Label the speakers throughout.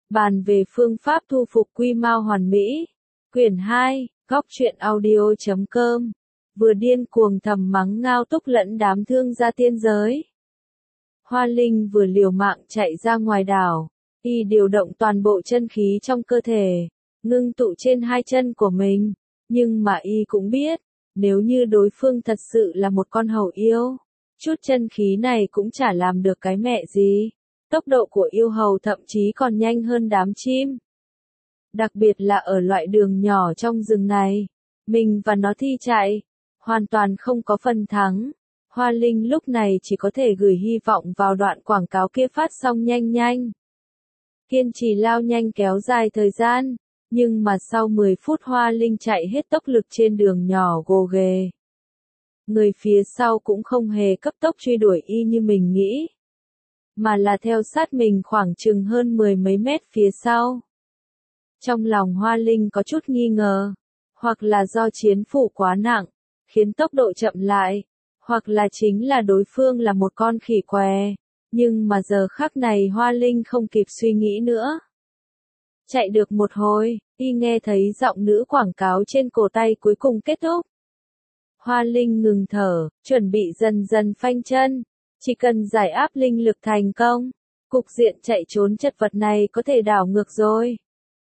Speaker 1: Bàn về phương pháp thu phục quy mao hoàn mỹ. Quyển 2, góc truyện audio.com. Vừa điên cuồng thầm mắng Ngao Túc lẫn đám thương gia tiên giới. Hoa Linh vừa liều mạng chạy ra ngoài đảo, y điều động toàn bộ chân khí trong cơ thể, ngưng tụ trên hai chân của mình, nhưng mà y cũng biết, nếu như đối phương thật sự là một con hầu yêu, chút chân khí này cũng chả làm được cái mẹ gì. Tốc độ của yêu hầu thậm chí còn nhanh hơn đám chim. Đặc biệt là ở loại đường nhỏ trong rừng này, mình và nó thi chạy, hoàn toàn không có phần thắng. Hoa Linh lúc này chỉ có thể gửi hy vọng vào đoạn quảng cáo kia phát xong nhanh nhanh. Kiên trì lao nhanh kéo dài thời gian, nhưng mà sau 10 phút Hoa Linh chạy hết tốc lực trên đường nhỏ gồ ghề. Người phía sau cũng không hề cấp tốc truy đuổi y như mình nghĩ, mà là theo sát mình khoảng chừng hơn 10 mấy mét phía sau. Trong lòng Hoa Linh có chút nghi ngờ, hoặc là do chiến phủ quá nặng, khiến tốc độ chậm lại, hoặc là chính là đối phương là một con khỉ què, nhưng mà giờ khắc này Hoa Linh không kịp suy nghĩ nữa. Chạy được một hồi, y nghe thấy giọng nữ quảng cáo trên cổ tay cuối cùng kết thúc. Hoa Linh ngừng thở, chuẩn bị dần dần phanh chân, chỉ cần giải áp linh lực thành công, cục diện chạy trốn chật vật này có thể đảo ngược rồi.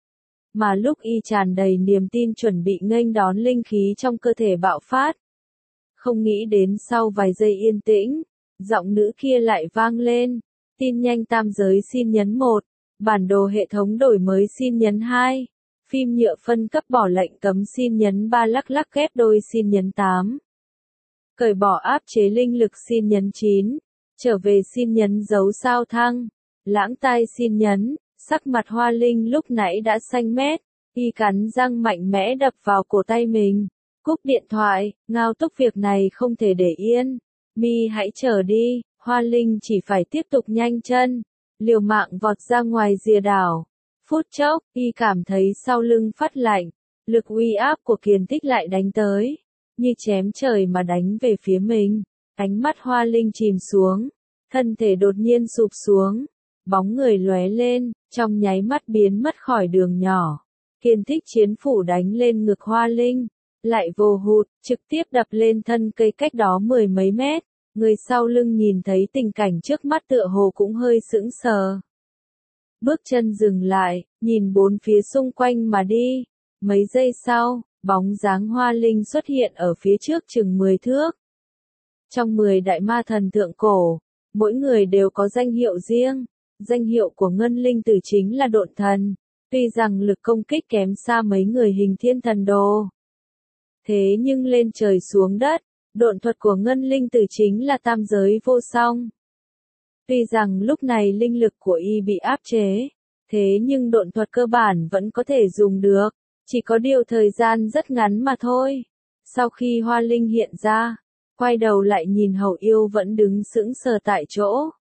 Speaker 1: Mà lúc y tràn đầy niềm tin chuẩn bị nghênh đón linh khí trong cơ thể bạo phát, không nghĩ đến sau vài giây yên tĩnh, giọng nữ kia lại vang lên, tin nhanh tam giới xin nhấn 1, bản đồ hệ thống đổi mới xin nhấn 2, phim nhựa phân cấp bỏ lệnh cấm xin nhấn 3, lắc lắc ghép đôi xin nhấn 8, cởi bỏ áp chế linh lực xin nhấn 9, trở về xin nhấn dấu sao thăng, lãng tai xin nhấn. Sắc mặt Hoa Linh lúc nãy đã xanh mét, y cắn răng mạnh mẽ đập vào cổ tay mình. Cúp điện thoại, Ngao Túc việc này không thể để yên. Mi hãy chờ đi, Hoa Linh chỉ phải tiếp tục nhanh chân, liều mạng vọt ra ngoài rìa đảo. Phút chốc, y cảm thấy sau lưng phát lạnh, lực uy áp của Kiền Tích lại đánh tới, như chém trời mà đánh về phía mình. Ánh mắt Hoa Linh chìm xuống, thân thể đột nhiên sụp xuống. Bóng người lóe lên, trong nháy mắt biến mất khỏi đường nhỏ. Kiên Thích chiến phủ đánh lên ngực Hoa Linh, lại vô hụt, trực tiếp đập lên thân cây cách đó 10 mấy mét. Người sau lưng nhìn thấy tình cảnh trước mắt tựa hồ cũng hơi sững sờ. Bước chân dừng lại, nhìn bốn phía xung quanh mà đi. Mấy giây sau, bóng dáng Hoa Linh xuất hiện ở phía trước chừng 10 thước. Trong 10 đại ma thần thượng cổ, mỗi người đều có danh hiệu riêng. Danh hiệu của Ngân Linh Tử chính là Độn Thần, tuy rằng lực công kích kém xa mấy người hình thiên thần đồ. Thế nhưng lên trời xuống đất, độn thuật của Ngân Linh Tử chính là tam giới vô song. Tuy rằng lúc này linh lực của y bị áp chế, thế nhưng độn thuật cơ bản vẫn có thể dùng được, chỉ có điều thời gian rất ngắn mà thôi. Sau khi Hoa Linh hiện ra, quay đầu lại nhìn hầu yêu vẫn đứng sững sờ tại chỗ.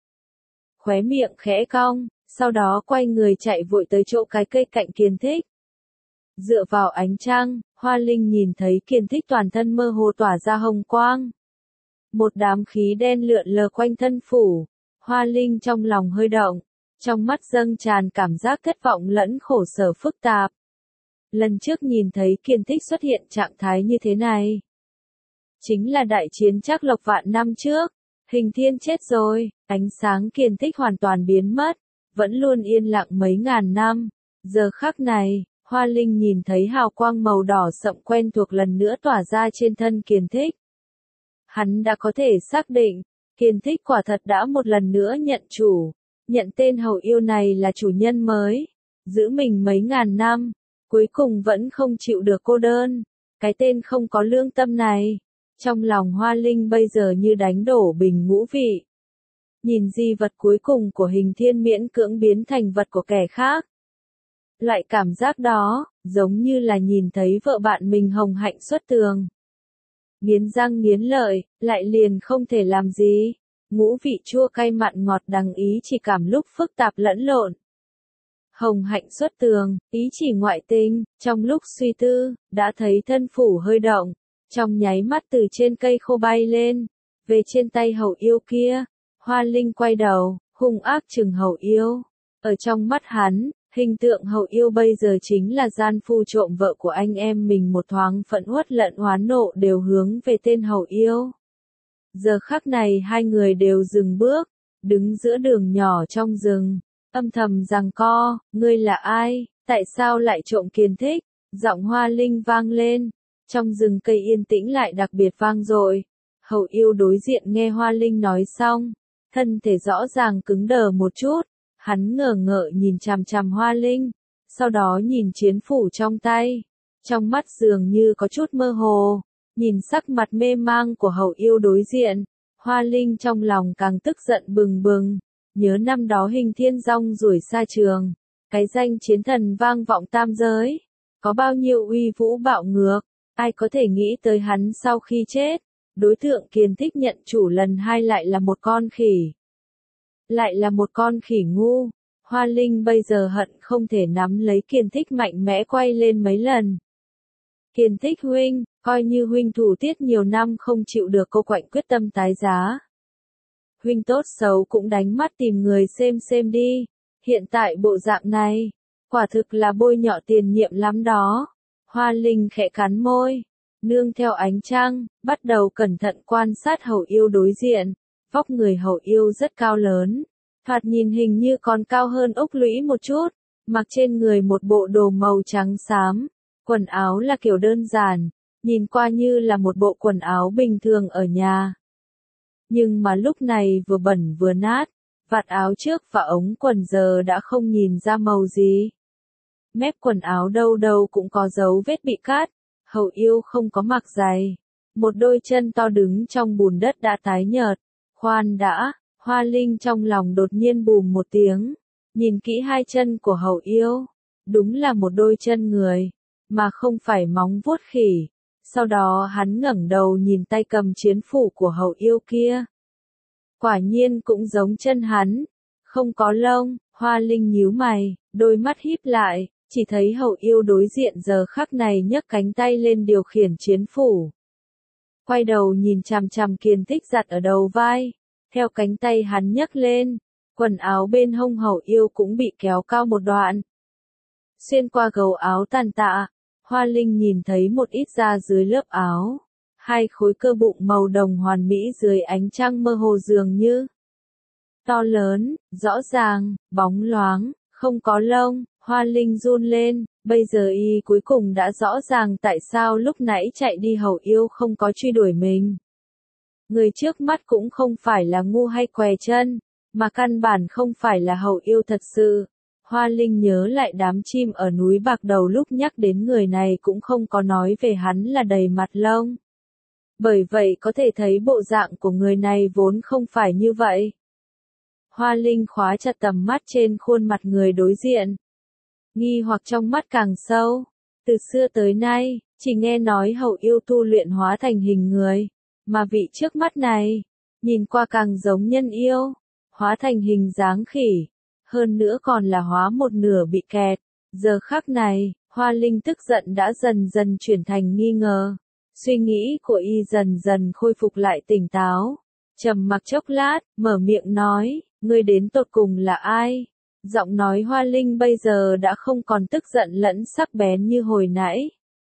Speaker 1: Khóe miệng khẽ cong, sau đó quay người chạy vội tới chỗ cái cây cạnh Kiền Thích. Dựa vào ánh trăng, Hoa Linh nhìn thấy Kiền Thích toàn thân mơ hồ tỏa ra hồng quang. Một đám khí đen lượn lờ quanh thân phủ, Hoa Linh trong lòng hơi động, trong mắt dâng tràn cảm giác thất vọng lẫn khổ sở phức tạp. Lần trước nhìn thấy Kiền Thích xuất hiện trạng thái như thế này, chính là đại chiến Trác Lộc vạn năm trước. Hình thiên chết rồi, ánh sáng Kiền Thích hoàn toàn biến mất, vẫn luôn yên lặng mấy ngàn năm. Giờ khắc này, Hoa Linh nhìn thấy hào quang màu đỏ sậm quen thuộc lần nữa tỏa ra trên thân Kiền Thích. Hắn đã có thể xác định, Kiền Thích quả thật đã một lần nữa nhận chủ, nhận tên hầu yêu này là chủ nhân mới, giữ mình mấy ngàn năm, cuối cùng vẫn không chịu được cô đơn, cái tên không có lương tâm này. Trong lòng Hoa Linh bây giờ như đánh đổ bình ngũ vị. Nhìn di vật cuối cùng của hình thiên miễn cưỡng biến thành vật của kẻ khác. Loại cảm giác đó, giống như là nhìn thấy vợ bạn mình hồng hạnh xuất tường. Nghiến răng nghiến lợi, lại liền không thể làm gì. Ngũ vị chua cay mặn ngọt đắng ý chỉ cảm lúc phức tạp lẫn lộn. Hồng hạnh xuất tường, ý chỉ ngoại tình, trong lúc suy tư, đã thấy thân phủ hơi động. Trong nháy mắt từ trên cây khô bay lên, về trên tay hầu yêu kia. Hoa Linh quay đầu, hung ác chừng hầu yêu. Ở trong mắt hắn, Hình tượng Hậu Yêu bây giờ chính là gian phu trộm vợ của anh em mình, một thoáng phẫn uất lẫn oán nộ đều hướng về tên Hậu Yêu. Giờ khắc này hai người đều dừng bước, đứng giữa đường nhỏ trong rừng, âm thầm giằng co, ngươi là ai, tại sao lại trộm Kiên Thích? Giọng Hoa Linh vang lên, trong rừng cây yên tĩnh lại đặc biệt vang dội. Hậu Yêu đối diện nghe Hoa Linh nói xong, thân thể rõ ràng cứng đờ một chút, hắn ngờ ngợ nhìn chằm chằm Hoa Linh, sau đó nhìn chiến phủ trong tay, trong mắt dường như có chút mơ hồ, nhìn sắc mặt mê mang của Hậu Yêu đối diện, Hoa Linh trong lòng càng tức giận bừng bừng, nhớ năm đó Hình Thiên Dong rủi xa trường, cái danh chiến thần vang vọng tam giới, có bao nhiêu uy vũ bạo ngược, ai có thể nghĩ tới hắn sau khi chết, đối tượng Kiên Thích nhận chủ lần hai lại là một con khỉ. Lại là một con khỉ ngu, Hoa Linh bây giờ hận không thể nắm lấy Kiên Thích mạnh mẽ quay lên mấy lần. Kiên Thích huynh, coi như huynh thủ tiết nhiều năm không chịu được cô quạnh quyết tâm tái giá. Huynh tốt xấu cũng đánh mắt tìm người xem đi, hiện tại bộ dạng này, quả thực là bôi nhọ tiền nhiệm lắm đó. Hoa Linh khẽ cắn môi, nương theo ánh trăng, bắt đầu cẩn thận quan sát Hậu Yêu đối diện. Vóc người Hậu Yêu rất cao lớn, thoạt nhìn hình như còn cao hơn Úc Lũy một chút, mặc trên người một bộ đồ màu trắng xám, quần áo là kiểu đơn giản, nhìn qua như là một bộ quần áo bình thường ở nhà. Nhưng mà lúc này vừa bẩn vừa nát, vạt áo trước và ống quần giờ đã không nhìn ra màu gì. Mép quần áo đâu đâu cũng có dấu vết bị cát, Hậu Yêu không có mặc giày, một đôi chân to đứng trong bùn đất đã tái nhợt. Khoan đã, Hoa Linh trong lòng đột nhiên bùm một tiếng, nhìn kỹ hai chân của Hậu Yêu, đúng là một đôi chân người, mà không phải móng vuốt khỉ. Sau đó hắn ngẩng đầu nhìn tay cầm chiến phủ của Hậu Yêu kia. Quả nhiên cũng giống chân hắn, không có lông. Hoa Linh nhíu mày, đôi mắt híp lại, chỉ thấy Hậu Yêu đối diện giờ khắc này nhấc cánh tay lên điều khiển chiến phủ. Quay đầu nhìn chằm chằm Kiên Thích giặt ở đầu vai, theo cánh tay hắn nhấc lên, quần áo bên hông Hậu Yêu cũng bị kéo cao một đoạn. Xuyên qua gấu áo tàn tạ, Hoa Linh nhìn thấy một ít da dưới lớp áo, hai khối cơ bụng màu đồng hoàn mỹ dưới ánh trăng mơ hồ dường như to lớn, rõ ràng, bóng loáng, không có lông. Hoa Linh run lên, bây giờ y cuối cùng đã rõ ràng tại sao lúc nãy chạy đi Hậu Yêu không có truy đuổi mình. Người trước mắt cũng không phải là ngu hay què chân, mà căn bản không phải là Hậu Yêu thật sự. Hoa Linh nhớ lại đám chim ở núi Bạc Đầu lúc nhắc đến người này cũng không có nói về hắn là đầy mặt lông. Bởi vậy có thể thấy bộ dạng của người này vốn không phải như vậy. Hoa Linh khóa chặt tầm mắt trên khuôn mặt người đối diện. Nghi hoặc trong mắt càng sâu. Từ xưa tới nay, chỉ nghe nói Hậu Yêu tu luyện hóa thành hình người, mà vị trước mắt này, nhìn qua càng giống nhân yêu, hóa thành hình dáng khỉ, hơn nữa còn là hóa một nửa bị kẹt. Giờ khắc này, Hoa Linh tức giận đã dần dần chuyển thành nghi ngờ. Suy nghĩ của y dần dần khôi phục lại tỉnh táo. Trầm mặc chốc lát, mở miệng nói, ngươi đến tột cùng là ai? Giọng nói Hoa Linh bây giờ đã không còn tức giận lẫn sắc bén như hồi nãy.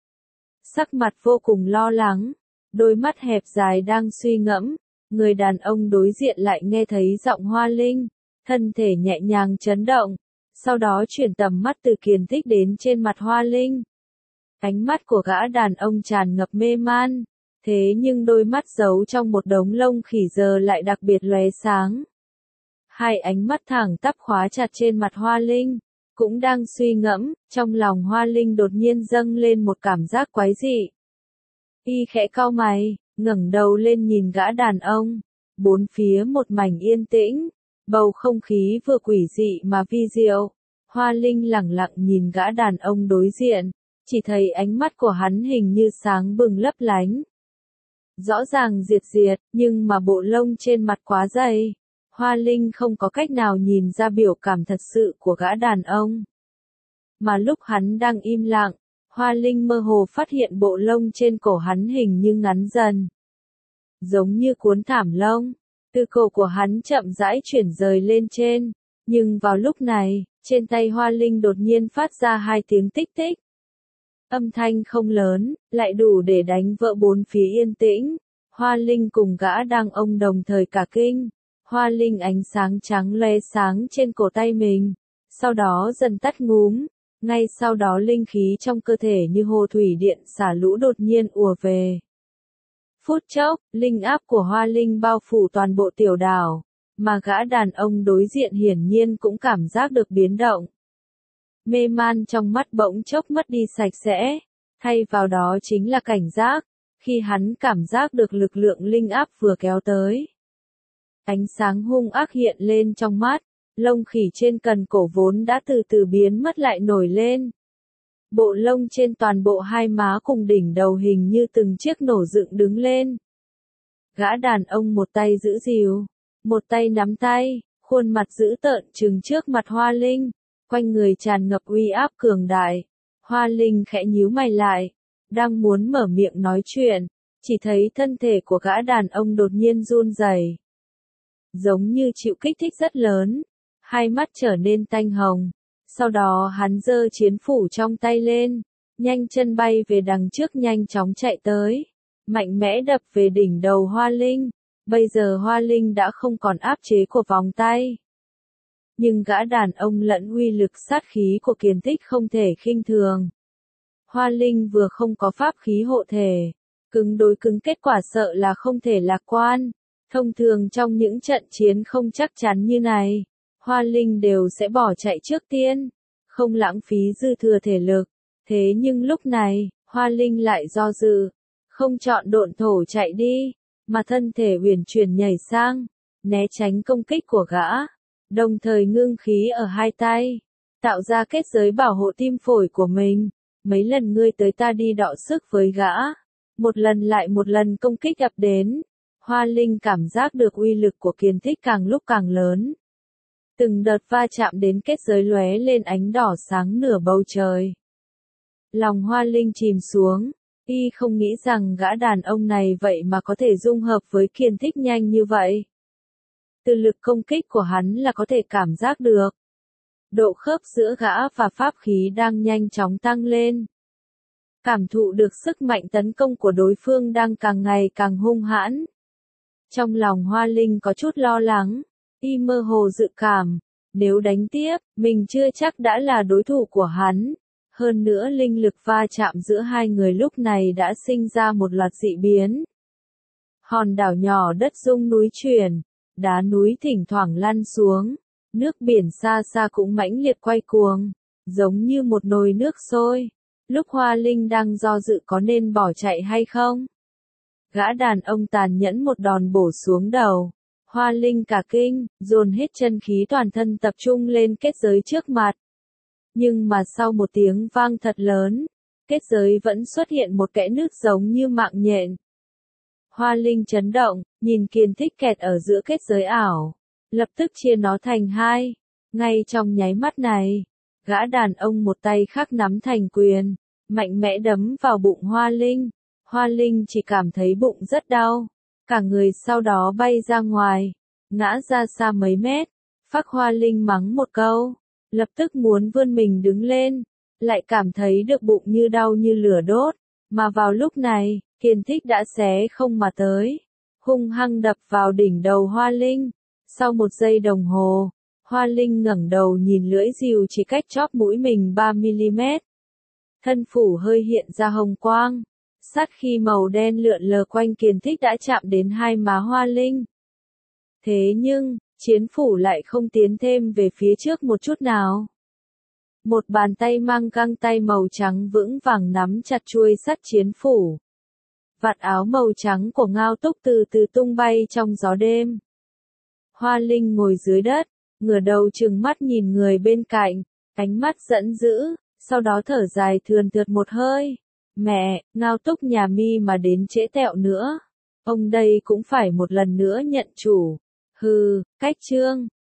Speaker 1: Sắc mặt vô cùng lo lắng, đôi mắt hẹp dài đang suy ngẫm, người đàn ông đối diện lại nghe thấy giọng Hoa Linh, thân thể nhẹ nhàng chấn động, sau đó chuyển tầm mắt từ Kiên Thích đến trên mặt Hoa Linh. Ánh mắt của gã đàn ông tràn ngập mê man, thế nhưng đôi mắt giấu trong một đống lông khỉ giờ lại đặc biệt lóe sáng. Hai ánh mắt thẳng tắp khóa chặt trên mặt Hoa Linh, cũng đang suy ngẫm, trong lòng Hoa Linh đột nhiên dâng lên một cảm giác quái dị. Y khẽ cau mày, ngẩng đầu lên nhìn gã đàn ông, bốn phía một mảnh yên tĩnh, bầu không khí vừa quỷ dị mà vi diệu. Hoa Linh lẳng lặng nhìn gã đàn ông đối diện, chỉ thấy ánh mắt của hắn hình như sáng bừng lấp lánh. Rõ ràng diệt, nhưng mà bộ lông trên mặt quá dày. Hoa Linh không có cách nào nhìn ra biểu cảm thật sự của gã đàn ông. Mà lúc hắn đang im lặng, Hoa Linh mơ hồ phát hiện bộ lông trên cổ hắn hình như ngắn dần. Giống như cuốn thảm lông, từ cổ của hắn chậm rãi chuyển rời lên trên, Nhưng vào lúc này, trên tay Hoa Linh đột nhiên phát ra 2 tiếng tích tích. Âm thanh không lớn, lại đủ để đánh vỡ bốn phía yên tĩnh. Hoa Linh cùng gã đàn ông đồng thời cả kinh. Hoa Linh ánh sáng trắng lóe sáng trên cổ tay mình, sau đó dần tắt ngúm. Ngay sau đó linh khí trong cơ thể như hồ thủy điện xả lũ đột nhiên ùa về. Phút chốc, linh áp của Hoa Linh bao phủ toàn bộ tiểu đảo, mà gã đàn ông đối diện hiển nhiên cũng cảm giác được biến động. Mê man trong mắt bỗng chốc mất đi sạch sẽ, thay vào đó chính là cảnh giác, khi hắn cảm giác được lực lượng linh áp vừa kéo tới. Ánh sáng hung ác hiện lên trong mắt, lông khỉ trên cần cổ vốn đã từ từ biến mất lại nổi lên. Bộ lông trên toàn bộ hai má cùng đỉnh đầu hình như từng chiếc nổ dựng đứng lên. Gã đàn ông một tay giữ rìu, một tay nắm tay, khuôn mặt dữ tợn trừng trước mặt Hoa Linh, quanh người tràn ngập uy áp cường đại. Hoa Linh khẽ nhíu mày lại, đang muốn mở miệng nói chuyện, chỉ thấy thân thể của gã đàn ông đột nhiên run rẩy, giống như chịu kích thích rất lớn, hai mắt trở nên tanh hồng. Sau đó hắn giơ chiến phủ trong tay lên, nhanh chân bay về đằng trước nhanh chóng chạy tới, mạnh mẽ đập về đỉnh đầu Hoa Linh. Bây giờ Hoa Linh đã không còn áp chế của vòng tay. Nhưng gã đàn ông lẫn uy lực sát khí của Kiền Tích không thể khinh thường. Hoa Linh vừa không có pháp khí hộ thể, cứng đối cứng kết quả sợ là không thể lạc quan. Thông thường trong những trận chiến không chắc chắn như này, Hoa Linh đều sẽ bỏ chạy trước tiên, không lãng phí dư thừa thể lực. Thế nhưng lúc này, Hoa Linh lại do dự, không chọn độn thổ chạy đi, mà thân thể huyền chuyển nhảy sang, né tránh công kích của gã, đồng thời ngưng khí ở hai tay, tạo ra kết giới bảo hộ tim phổi của mình. Mấy lần ngươi tới ta đi đọ sức với gã, một lần lại một lần công kích ập đến. Hoa Linh cảm giác được uy lực của Kiền Tích càng lúc càng lớn. Từng đợt va chạm đến kết giới lóe lên ánh đỏ sáng nửa bầu trời. Lòng Hoa Linh chìm xuống, y không nghĩ rằng gã đàn ông này vậy mà có thể dung hợp với Kiền Tích nhanh như vậy. Từ lực công kích của hắn là có thể cảm giác được. Độ khớp giữa gã và pháp khí đang nhanh chóng tăng lên. Cảm thụ được sức mạnh tấn công của đối phương đang càng ngày càng hung hãn. Trong lòng Hoa Linh có chút lo lắng, y mơ hồ dự cảm, nếu đánh tiếp, mình chưa chắc đã là đối thủ của hắn. Hơn nữa linh lực va chạm giữa hai người lúc này đã sinh ra một loạt dị biến. Hòn đảo nhỏ đất rung núi chuyển, đá núi thỉnh thoảng lăn xuống, nước biển xa xa cũng mãnh liệt quay cuồng, giống như một nồi nước sôi. Lúc Hoa Linh đang do dự có nên bỏ chạy hay không, gã đàn ông tàn nhẫn một đòn bổ xuống đầu. Hoa Linh cả kinh, dồn hết chân khí toàn thân tập trung lên kết giới trước mặt. Nhưng mà sau một tiếng vang thật lớn, kết giới vẫn xuất hiện một kẽ nứt giống như mạng nhện. Hoa Linh chấn động, nhìn Kiền Tích kẹt ở giữa kết giới ảo, lập tức chia nó thành hai. Ngay trong nháy mắt này, gã đàn ông một tay khác nắm thành quyền, mạnh mẽ đấm vào bụng Hoa Linh. Hoa Linh chỉ cảm thấy bụng rất đau, cả người sau đó bay ra ngoài, ngã ra xa mấy mét. Phác Hoa Linh mắng một câu, lập tức muốn vươn mình đứng lên, lại cảm thấy được bụng như đau như lửa đốt. Mà vào lúc này, Kiền Tích đã xé không mà tới, hung hăng đập vào đỉnh đầu Hoa Linh. Sau một giây đồng hồ, Hoa Linh ngẩng đầu nhìn lưỡi rìu chỉ cách chóp mũi mình 3mm. Thân phủ hơi hiện ra hồng quang, sát khí màu đen lượn lờ quanh Kiền Tích đã chạm đến hai má Hoa Linh. Thế nhưng, chiến phủ lại không tiến thêm về phía trước một chút nào. Một bàn tay mang găng tay màu trắng vững vàng nắm chặt chuôi sắt chiến phủ. Vạt áo màu trắng của Ngao Túc từ từ tung bay trong gió đêm. Hoa Linh ngồi dưới đất, ngửa đầu trừng mắt nhìn người bên cạnh, ánh mắt giận dữ, sau đó thở dài thườn thượt một hơi. Mẹ, Ngao Túc nhà mi mà đến trễ tẹo nữa. Ông đây cũng phải một lần nữa nhận chủ. Hừ, cách chương.